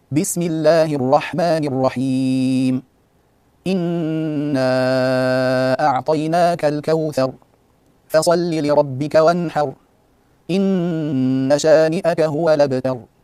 بسم الله الرحمن الرحيم إنا أعطيناك الكوثر فصل لربك وانحر إن شانئك هو الأبتر.